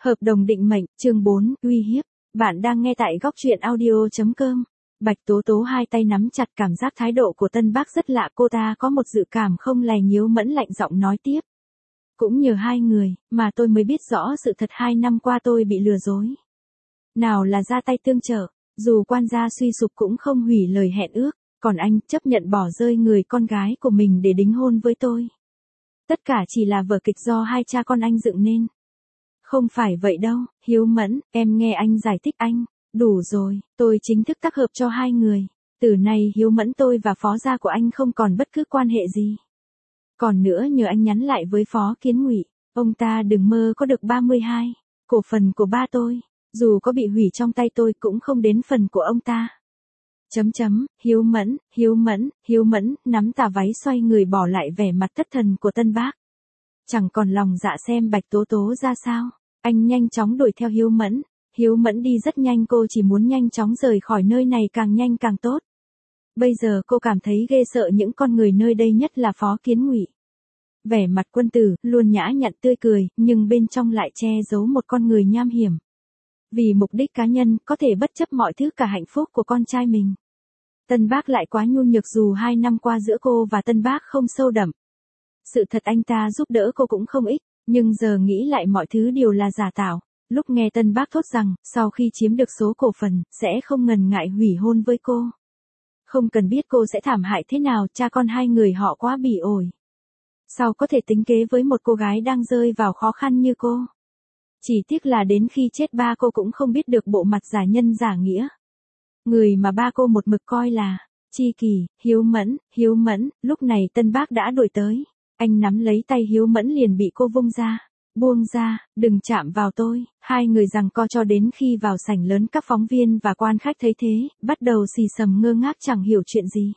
Hợp đồng định mệnh, chương 4, uy hiếp. Bạn đang nghe tại góc truyện audio.com. Bạch Tố Tố hai tay nắm chặt, cảm giác thái độ của Tân Bác rất lạ, cô ta có một dự cảm không lành. Hiếu Mẫn lạnh giọng nói tiếp. Cũng nhờ hai người, mà tôi mới biết rõ sự thật, 2 năm qua tôi bị lừa dối. Nào là ra tay tương trợ, dù quan gia suy sụp cũng không hủy lời hẹn ước, còn anh chấp nhận bỏ rơi người con gái của mình để đính hôn với tôi. Tất cả chỉ là vở kịch do hai cha con anh dựng nên. Không phải vậy đâu, Hiếu Mẫn, em nghe anh giải thích anh. Đủ rồi, tôi chính thức tác hợp cho hai người. Từ nay Hiếu Mẫn, tôi và phó gia của anh không còn bất cứ quan hệ gì. Còn nữa, nhờ anh nhắn lại với Phó Kiến Ngụy, ông ta đừng mơ có được 32 cổ phần của ba tôi, dù có bị hủy trong tay tôi cũng không đến phần của ông ta. Hiếu Mẫn, nắm tà váy xoay người bỏ lại vẻ mặt thất thần của Tân Bác. Chẳng còn lòng dạ xem Bạch Tố Tố ra sao, anh nhanh chóng đuổi theo Hiếu Mẫn. Hiếu Mẫn đi rất nhanh, cô chỉ muốn nhanh chóng rời khỏi nơi này, càng nhanh càng tốt. Bây giờ cô cảm thấy ghê sợ những con người nơi đây, nhất là Phó Kiến Ngụy. Vẻ mặt quân tử, luôn nhã nhặn tươi cười, nhưng bên trong lại che giấu một con người nham hiểm. Vì mục đích cá nhân, có thể bất chấp mọi thứ, cả hạnh phúc của con trai mình. Tân Bác lại quá nhu nhược, dù 2 năm qua giữa cô và Tân Bác không sâu đậm. Sự thật anh ta giúp đỡ cô cũng không ít, nhưng giờ nghĩ lại mọi thứ đều là giả tạo. Lúc nghe Tân Bác thốt rằng, sau khi chiếm được số cổ phần, sẽ không ngần ngại hủy hôn với cô. Không cần biết cô sẽ thảm hại thế nào, cha con hai người họ quá bỉ ổi. Sao có thể tính kế với một cô gái đang rơi vào khó khăn như cô? Chỉ tiếc là đến khi chết ba cô cũng không biết được bộ mặt giả nhân giả nghĩa. Người mà ba cô một mực coi là tri kỷ. Hiếu Mẫn, lúc này Tân Bác đã đuổi tới. Anh nắm lấy tay Hiếu Mẫn liền bị cô vung ra. Buông ra, đừng chạm vào tôi. Hai người giằng co cho đến khi vào sảnh lớn, các phóng viên và quan khách thấy thế, bắt đầu xì xầm ngơ ngác chẳng hiểu chuyện gì.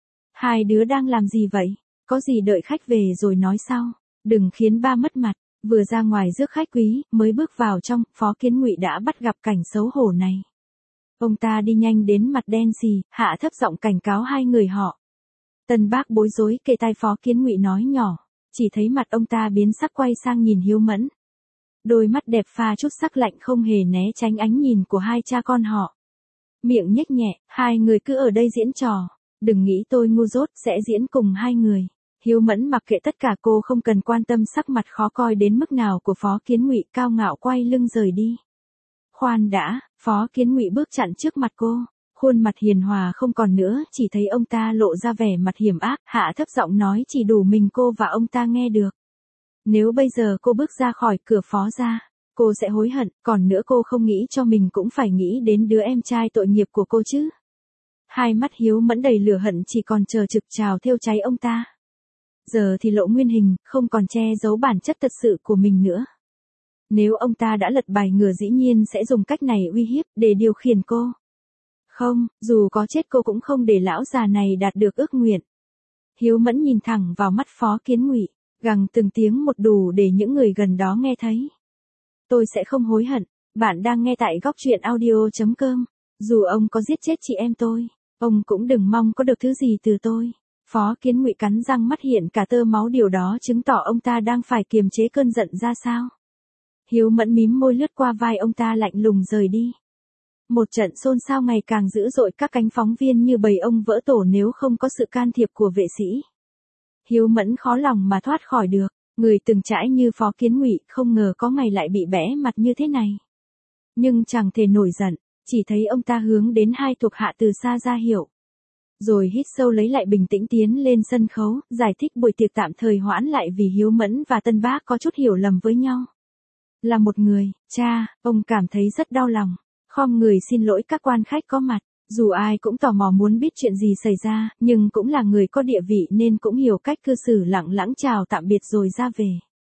Hai đứa đang làm gì vậy? Có gì đợi khách về rồi nói sau. Đừng khiến ba mất mặt. Vừa ra ngoài rước khách quý, mới bước vào trong, Phó Kiến Ngụy đã bắt gặp cảnh xấu hổ này. Ông ta đi nhanh đến, mặt đen xì, hạ thấp giọng cảnh cáo hai người họ. Tân Bác bối rối kề tai Phó Kiến Ngụy nói nhỏ, chỉ thấy mặt ông ta biến sắc, quay sang nhìn Hiếu Mẫn. Đôi mắt đẹp pha chút sắc lạnh, không hề né tránh ánh nhìn của hai cha con họ. Miệng nhếch nhẹ, hai người cứ ở đây diễn trò, đừng nghĩ tôi ngu dốt sẽ diễn cùng hai người. Hiếu Mẫn mặc kệ tất cả, cô không cần quan tâm sắc mặt khó coi đến mức nào của Phó Kiến Ngụy, cao ngạo quay lưng rời đi. Khoan đã, Phó Kiến Ngụy bước chặn trước mặt cô, khuôn mặt hiền hòa không còn nữa, chỉ thấy ông ta lộ ra vẻ mặt hiểm ác, hạ thấp giọng nói chỉ đủ mình cô và ông ta nghe được. Nếu bây giờ cô bước ra khỏi cửa Phó gia, cô sẽ hối hận, còn nữa cô không nghĩ cho mình cũng phải nghĩ đến đứa em trai tội nghiệp của cô chứ. Hai mắt Hiếu Mẫn đầy lửa hận, chỉ còn chờ trực trào thiêu cháy ông ta. Giờ thì lộ nguyên hình, không còn che giấu bản chất thật sự của mình nữa. Nếu ông ta đã lật bài ngửa, dĩ nhiên sẽ dùng cách này uy hiếp để điều khiển cô. Không, dù có chết cô cũng không để lão già này đạt được ước nguyện. Hiếu Mẫn nhìn thẳng vào mắt Phó Kiến Ngụy, gằn từng tiếng một đủ để những người gần đó nghe thấy. Tôi sẽ không hối hận. Bạn đang nghe tại góc truyện audio.com. Dù ông có giết chết chị em tôi, ông cũng đừng mong có được thứ gì từ tôi. Phó Kiến Ngụy cắn răng, mắt hiện cả tơ máu, điều đó chứng tỏ ông ta đang phải kiềm chế cơn giận ra sao. Hiếu Mẫn mím môi lướt qua vai ông ta, lạnh lùng rời đi. Một trận xôn xao ngày càng dữ dội, các cánh phóng viên như bầy ong vỡ tổ nếu không có sự can thiệp của vệ sĩ. Hiếu Mẫn khó lòng mà thoát khỏi được, người từng trải như Phó Kiến Ngụy không ngờ có ngày lại bị bẽ mặt như thế này. Nhưng chẳng thể nổi giận, chỉ thấy ông ta hướng đến hai thuộc hạ từ xa ra hiệu. Rồi hít sâu lấy lại bình tĩnh, tiến lên sân khấu, giải thích buổi tiệc tạm thời hoãn lại vì Hiếu Mẫn và Tân Bác có chút hiểu lầm với nhau. Là một người, cha, ông cảm thấy rất đau lòng, khom người xin lỗi các quan khách có mặt. Dù ai cũng tò mò muốn biết chuyện gì xảy ra, nhưng cũng là người có địa vị nên cũng hiểu cách cư xử, lẳng lặng chào tạm biệt rồi ra về.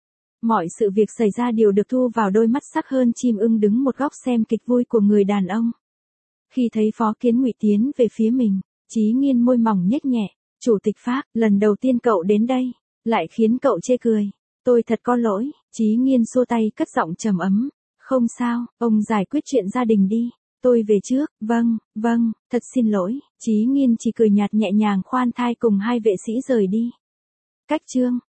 Mọi sự việc xảy ra đều được thu vào đôi mắt sắc hơn chim ưng đứng một góc xem kịch vui của người đàn ông. Khi thấy Phó Kiến Ngụy tiến về phía mình, Chí Nghiên môi mỏng nhếch nhẹ, chủ tịch Phác, lần đầu tiên cậu đến đây, lại khiến cậu chê cười. Tôi thật có lỗi. Chí Nghiên xua tay, cất giọng trầm ấm. Không sao, ông giải quyết chuyện gia đình đi. Tôi về trước. Vâng, thật xin lỗi. Chí Nghiên chỉ cười nhạt nhẹ nhàng khoan thai cùng hai vệ sĩ rời đi. Cách chương